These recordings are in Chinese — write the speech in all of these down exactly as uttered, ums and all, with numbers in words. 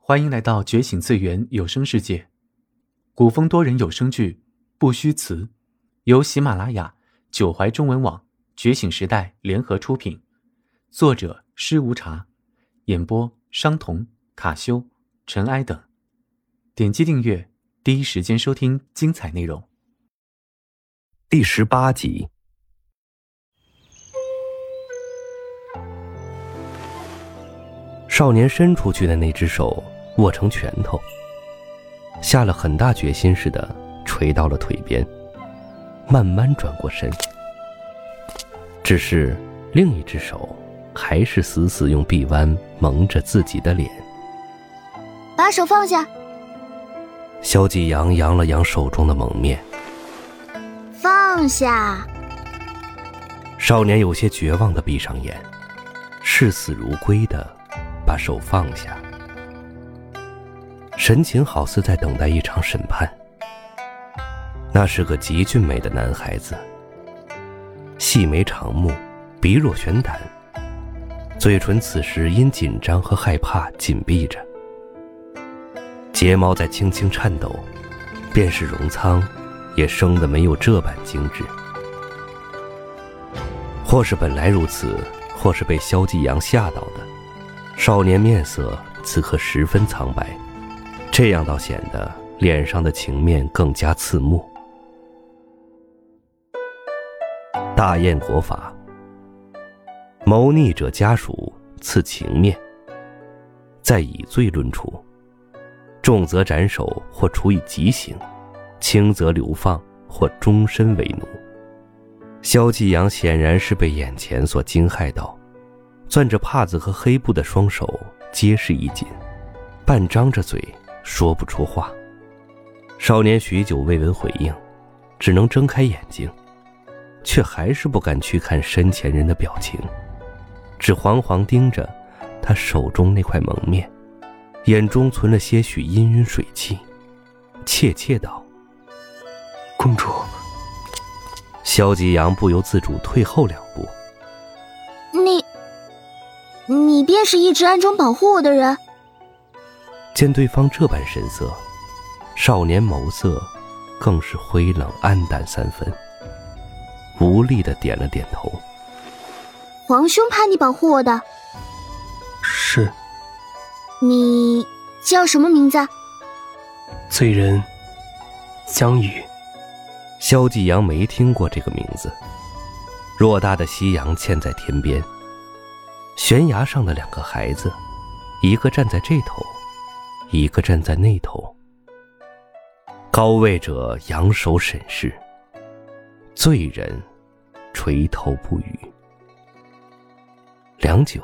欢迎来到觉醒次元有声世界，古风多人有声剧《不虚词》，由喜马拉雅、九怀中文网、觉醒时代联合出品，作者施无茶，演播商童、卡修、尘埃等。点击订阅，第一时间收听精彩内容。 第十八集。少年伸出去的那只手握成拳头，下了很大决心似的垂到了腿边，慢慢转过身。只是另一只手还是死死用臂弯蒙着自己的脸。 把手放下。 萧继阳扬了扬手中的蒙面。 放下。 少年有些绝望地闭上眼，视死如归地把手放下，神情好似在等待一场审判。那是个极俊美的男孩子，细眉长目，鼻若悬胆，嘴唇此时因紧张和害怕紧闭着，睫毛在轻轻颤抖，便是荣仓也生得没有这般精致。或是本来如此，或是被萧继阳吓到的，少年面色此刻十分苍白，这样倒显得脸上的情面更加刺目。大雁国法，谋逆者家属赐情面，再以罪论处，重则斩首或处以极刑，轻则流放或终身为奴。萧继阳显然是被眼前所惊骇到，攥着帕子和黑布的双手结实一紧，半张着嘴说不出话。少年许久未闻回应，只能睁开眼睛，却还是不敢去看身前人的表情，只惶惶盯着他手中那块蒙面，眼中存了些许氤氲水汽，怯怯道： 公主。 萧继阳不由自主退后两步。 你你便是一直暗中保护我的人？ 见对方这般神色，少年眸色更是灰冷黯淡三分，无力地点了点头。 皇兄派你保护我的？ 是。 你叫什么名字？ 罪人江宇。 萧继阳没听过这个名字。偌大的夕阳嵌在天边，悬崖上的两个孩子，一个站在这头，一个站在那头。高位者扬手审视，罪人垂头不语。良久，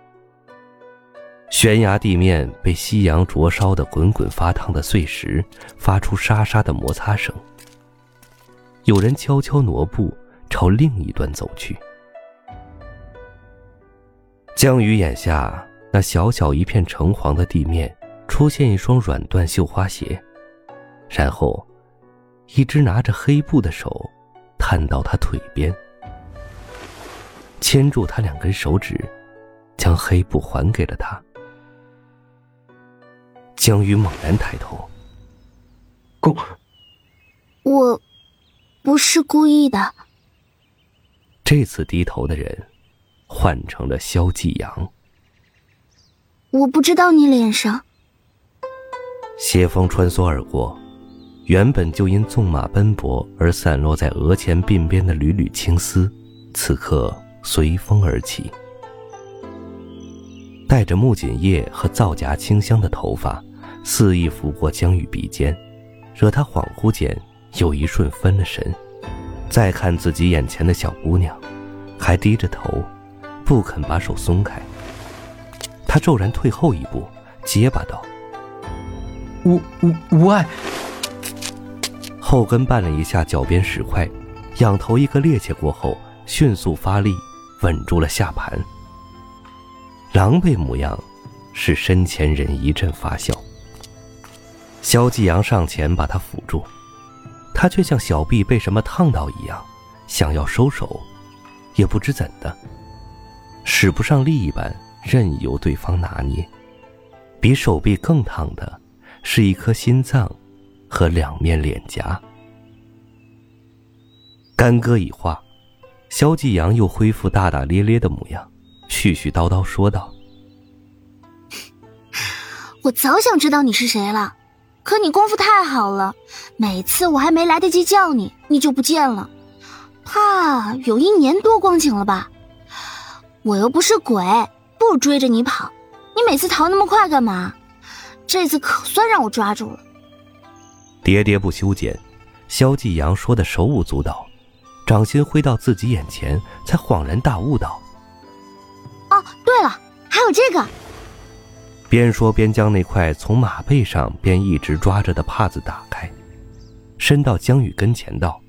悬崖地面被夕阳灼烧的滚滚发烫的碎石发出沙沙的摩擦声。有人悄悄挪步朝另一端走去。江宇眼下那小小一片橙黄的地面出现一双软缎绣花鞋，然后一只拿着黑布的手探到他腿边，牵住他两根手指，将黑布还给了他。江宇猛然抬头。 公， 我不是故意的。 这次低头的人换成了萧继阳。 我不知道你脸上。 斜风穿梭而过，原本就因纵马奔波而散落在额前鬓边的缕缕青丝，此刻随风而起。带着木槿叶和皂荚清香的头发肆意拂过江宇鼻尖，惹他恍惚间有一瞬分了神。再看自己眼前的小姑娘，还低着头不肯把手松开。他骤然退后一步，结巴道： 无无无碍。 后跟绊了一下脚边石块，仰头一个趔趄过后，迅速发力稳住了下盘。狼狈模样使身前人一阵发笑。萧继阳上前把他扶住，他却像小臂被什么烫到一样，想要收手，也不知怎的，使不上力一般，任由对方拿捏。 比手臂更烫的是一颗心脏和两面脸颊。干戈已化，萧继阳又恢复大大咧咧的模样，絮絮叨叨说道： 我早想知道你是谁了，可你功夫太好了，每次我还没来得及叫你，你就不见了，怕有一年多光景了吧。我又不是鬼，不追着你跑，你每次逃那么快干嘛？这次可算让我抓住了。 喋喋不休间，萧继阳说的手舞足蹈，掌心挥到自己眼前，才恍然大悟道： 哦，对了，还有这个。 边说边将那块从马背上便一直抓着的帕子打开，伸到江宇跟前道：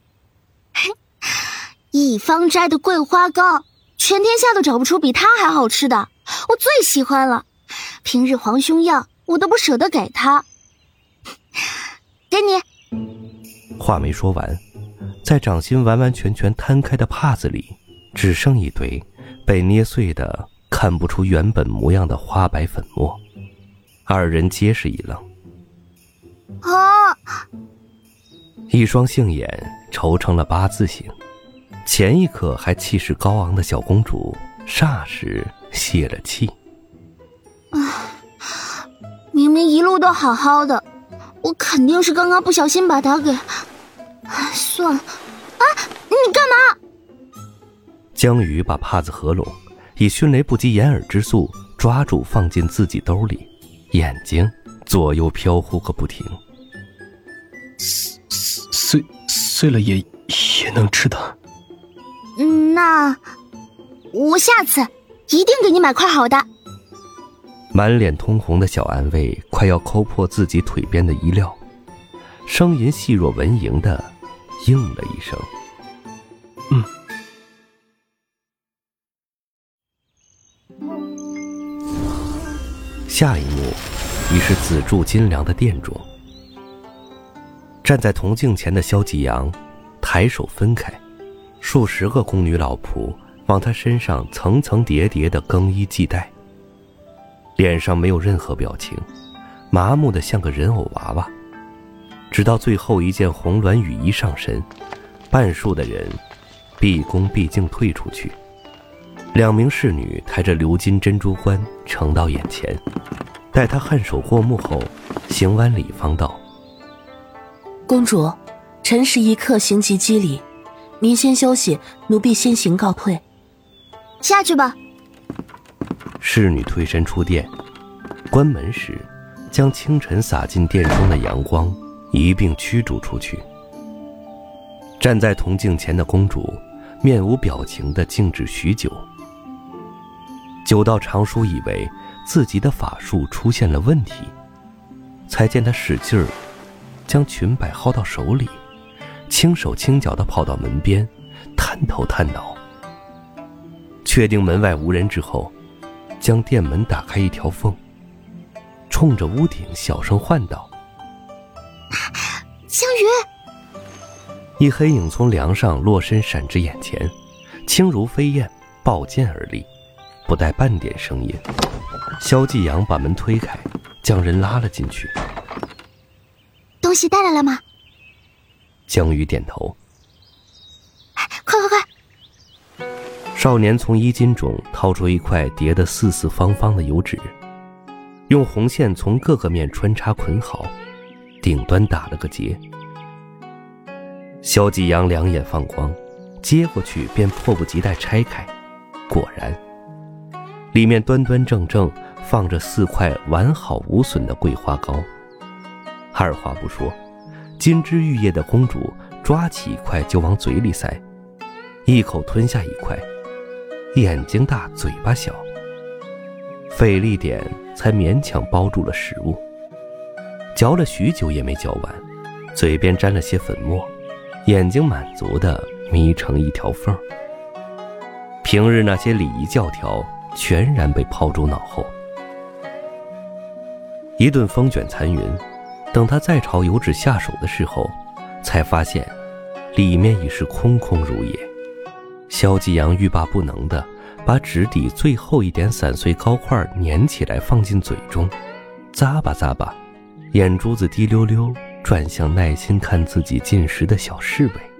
一方斋的桂花糕，全天下都找不出比它还好吃的，我最喜欢了。平日皇兄要，我都不舍得给他。给你。 话没说完，在掌心完完全全摊开的帕子里，只剩一堆被捏碎的看不出原本模样的花白粉末。二人皆是一愣。 啊！ 一双杏眼愁成了八字形，前一刻还气势高昂的小公主霎时泄了气。 啊！明明一路都好好的，我肯定是刚刚不小心把它给……哎，算了。啊！你干嘛？ 江宇把帕子合拢，以迅雷不及掩耳之速抓住放进自己兜里，眼睛左右飘忽个不停。 碎碎了也也能吃的。 嗯，那我下次一定给你买块好的。 满脸通红的小安卫快要抠破自己腿边的衣料，声音细若蚊蝇的应了一声： 嗯。 下一幕已是紫铸金梁的殿中，站在铜镜前的萧继阳抬手分开，数十个宫女老仆往他身上层层叠叠的更衣系带，脸上没有任何表情，麻木的像个人偶娃娃。直到最后一件红鸾雨衣上身，半数的人毕恭毕敬退出去，两名侍女抬着鎏金珍珠冠呈到眼前，待他颔首过目后，行完礼方道： 公主，辰时一刻行及机礼，您先休息，奴婢先行告退。 下去吧。 侍女推身出殿，关门时将清晨洒进殿中的阳光一并驱逐出去。站在铜镜前的公主面无表情地静止许久，久到长叔以为自己的法术出现了问题，才见她使劲儿将裙摆薅到手里，轻手轻脚地跑到门边，探头探脑，确定门外无人之后，将殿门打开一条缝，冲着屋顶小声唤道： 江宇！ 一黑影从梁上落身闪至眼前，轻如飞燕，抱剑而立，不带半点声音。萧继阳把门推开，将人拉了进去。 东西带来了吗？ 江宇点头。 快快快！ 少年从衣襟中掏出一块叠得四四方方的油纸，用红线从各个面穿插捆好，顶端打了个结。萧继阳两眼放光，接过去便迫不及待拆开，果然里面端端正正放着四块完好无损的桂花糕。二话不说，金枝玉叶的公主抓起一块就往嘴里塞，一口吞下一块，眼睛大嘴巴小，费力点才勉强包住了食物，嚼了许久也没嚼完，嘴边沾了些粉末，眼睛满足地眯成一条缝。平日那些礼仪教条全然被抛诸脑后。一顿风卷残云，等他再朝油纸下手的时候，才发现里面已是空空如也。萧继阳欲罢不能地把纸底最后一点散碎膏块粘起来放进嘴中，咂吧咂吧，眼珠子滴溜溜转向耐心看自己进食的小侍卫。